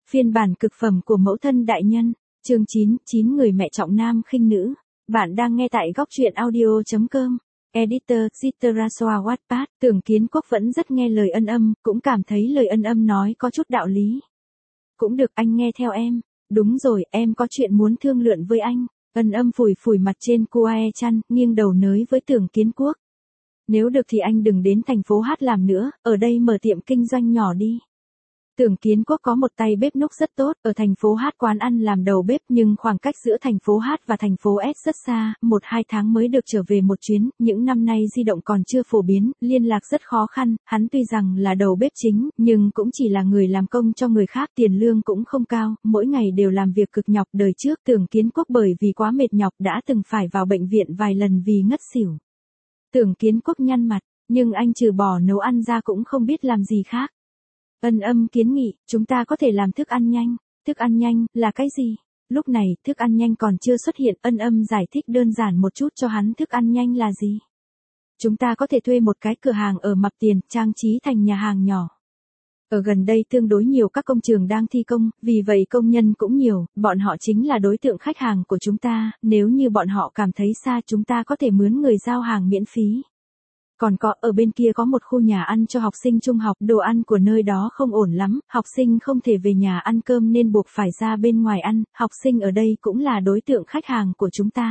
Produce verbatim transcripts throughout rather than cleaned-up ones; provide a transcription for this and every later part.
Phiên bản cực phẩm của mẫu thân đại nhân, chương chín, chín người mẹ trọng nam khinh nữ. Bạn đang nghe tại góc truyện audio chấm com. Editor, Citraswa Wattpad, Tưởng Kiến Quốc vẫn rất nghe lời Ân Âm, cũng cảm thấy lời Ân Âm nói có chút đạo lý. Cũng được, anh nghe theo em. Đúng rồi, em có chuyện muốn thương lượng với anh. Ân Âm phủi phủi mặt trên Kuae chăn, nghiêng đầu nới với Tưởng Kiến Quốc. Nếu được thì anh đừng đến thành phố Hát làm nữa, ở đây mở tiệm kinh doanh nhỏ đi. Tưởng Kiến Quốc có một tay bếp núc rất tốt, ở thành phố Hát quán ăn làm đầu bếp, nhưng khoảng cách giữa thành phố Hát và thành phố S rất xa, một hai tháng mới được trở về một chuyến, những năm nay di động còn chưa phổ biến, liên lạc rất khó khăn, hắn tuy rằng là đầu bếp chính, nhưng cũng chỉ là người làm công cho người khác, tiền lương cũng không cao, mỗi ngày đều làm việc cực nhọc. Đời trước Tưởng Kiến Quốc bởi vì quá mệt nhọc đã từng phải vào bệnh viện vài lần vì ngất xỉu. Tưởng Kiến Quốc nhăn mặt, nhưng anh trừ bỏ nấu ăn ra cũng không biết làm gì khác. Ân Âm kiến nghị, chúng ta có thể làm thức ăn nhanh. Thức ăn nhanh, là cái gì? Lúc này, thức ăn nhanh còn chưa xuất hiện, Ân Âm giải thích đơn giản một chút cho hắn thức ăn nhanh là gì. Chúng ta có thể thuê một cái cửa hàng ở mặt tiền, trang trí thành nhà hàng nhỏ. Ở gần đây tương đối nhiều các công trường đang thi công, vì vậy công nhân cũng nhiều, bọn họ chính là đối tượng khách hàng của chúng ta, nếu như bọn họ cảm thấy xa chúng ta có thể mướn người giao hàng miễn phí. Còn có, ở bên kia có một khu nhà ăn cho học sinh trung học, đồ ăn của nơi đó không ổn lắm, học sinh không thể về nhà ăn cơm nên buộc phải ra bên ngoài ăn, học sinh ở đây cũng là đối tượng khách hàng của chúng ta.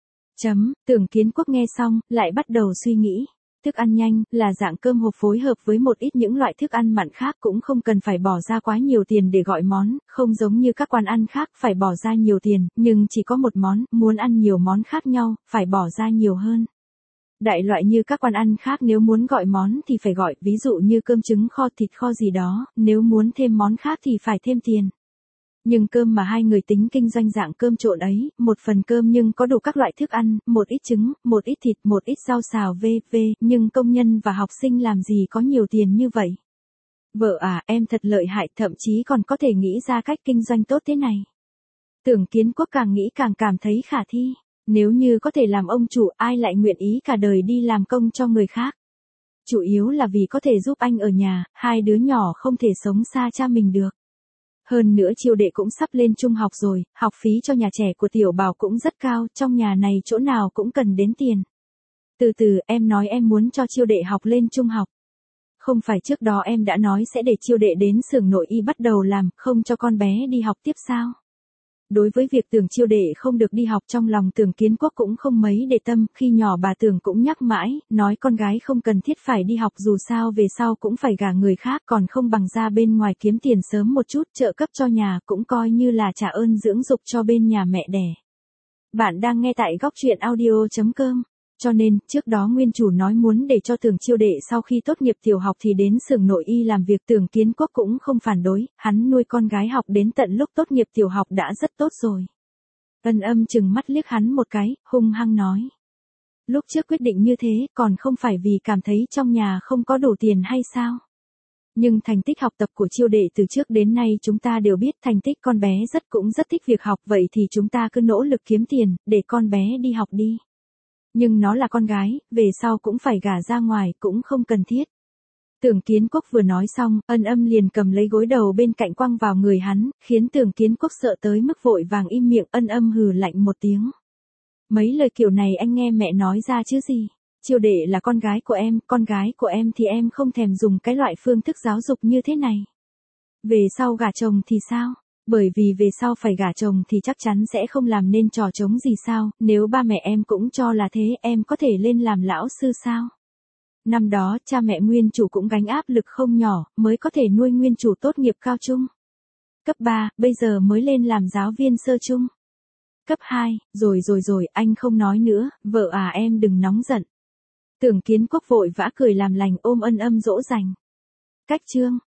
Chấm, Tưởng Kiến Quốc nghe xong, lại bắt đầu suy nghĩ. Thức ăn nhanh, là dạng cơm hộp phối hợp với một ít những loại thức ăn mặn khác, cũng không cần phải bỏ ra quá nhiều tiền để gọi món, không giống như các quán ăn khác phải bỏ ra nhiều tiền, nhưng chỉ có một món, muốn ăn nhiều món khác nhau, phải bỏ ra nhiều hơn. Đại loại như các quán ăn khác nếu muốn gọi món thì phải gọi, ví dụ như cơm trứng kho, thịt kho gì đó, nếu muốn thêm món khác thì phải thêm tiền. Nhưng cơm mà hai người tính kinh doanh dạng cơm trộn ấy, một phần cơm nhưng có đủ các loại thức ăn, một ít trứng, một ít thịt, một ít rau xào vân vân, nhưng công nhân và học sinh làm gì có nhiều tiền như vậy. Vợ à, em thật lợi hại, thậm chí còn có thể nghĩ ra cách kinh doanh tốt thế này. Tưởng Kiến Quốc càng nghĩ càng cảm thấy khả thi. Nếu như có thể làm ông chủ, ai lại nguyện ý cả đời đi làm công cho người khác. Chủ yếu là vì có thể giúp anh ở nhà, hai đứa nhỏ không thể sống xa cha mình được. Hơn nữa Chiêu Đệ cũng sắp lên trung học rồi, học phí cho nhà trẻ của Tiểu Bảo cũng rất cao, trong nhà này chỗ nào cũng cần đến tiền. Từ từ, em nói em muốn cho Chiêu Đệ học lên trung học. Không phải trước đó em đã nói sẽ để Chiêu Đệ đến xưởng nội y bắt đầu làm, không cho con bé đi học tiếp sao? Đối với việc Tưởng Chiêu Đệ không được đi học, trong lòng Tưởng Kiến Quốc cũng không mấy để tâm, khi nhỏ bà Tưởng cũng nhắc mãi, nói con gái không cần thiết phải đi học, dù sao về sau cũng phải gả người khác, còn không bằng ra bên ngoài kiếm tiền sớm một chút, trợ cấp cho nhà, cũng coi như là trả ơn dưỡng dục cho bên nhà mẹ đẻ. Bạn đang nghe tại góc truyện audio chấm com. Cho nên, trước đó nguyên chủ nói muốn để cho Tưởng Chiêu Đệ sau khi tốt nghiệp tiểu học thì đến xưởng nội y làm việc, Tưởng Kiến Quốc cũng không phản đối, hắn nuôi con gái học đến tận lúc tốt nghiệp tiểu học đã rất tốt rồi. Ân Âm chừng mắt liếc hắn một cái, hung hăng nói. Lúc trước quyết định như thế, còn không phải vì cảm thấy trong nhà không có đủ tiền hay sao? Nhưng thành tích học tập của Chiêu Đệ từ trước đến nay chúng ta đều biết, thành tích con bé rất cũng rất thích việc học, vậy thì chúng ta cứ nỗ lực kiếm tiền, để con bé đi học đi. Nhưng nó là con gái, về sau cũng phải gả ra ngoài, cũng không cần thiết. Tưởng Kiến Quốc vừa nói xong, Ân Âm liền cầm lấy gối đầu bên cạnh quăng vào người hắn, khiến Tưởng Kiến Quốc sợ tới mức vội vàng im miệng. Ân Âm hừ lạnh một tiếng. Mấy lời kiểu này anh nghe mẹ nói ra chứ gì? Chiêu Đệ là con gái của em, con gái của em thì em không thèm dùng cái loại phương thức giáo dục như thế này. Về sau gả chồng thì sao? Bởi vì về sau phải gả chồng thì chắc chắn sẽ không làm nên trò trống gì sao, nếu ba mẹ em cũng cho là thế, em có thể lên làm lão sư sao? Năm đó, cha mẹ nguyên chủ cũng gánh áp lực không nhỏ, mới có thể nuôi nguyên chủ tốt nghiệp cao trung. Cấp ba, bây giờ mới lên làm giáo viên sơ trung. Cấp hai, rồi rồi rồi, anh không nói nữa, vợ à em đừng nóng giận. Tưởng Kiến Quốc vội vã cười làm lành ôm Ân Âm dỗ dành. Cách chương.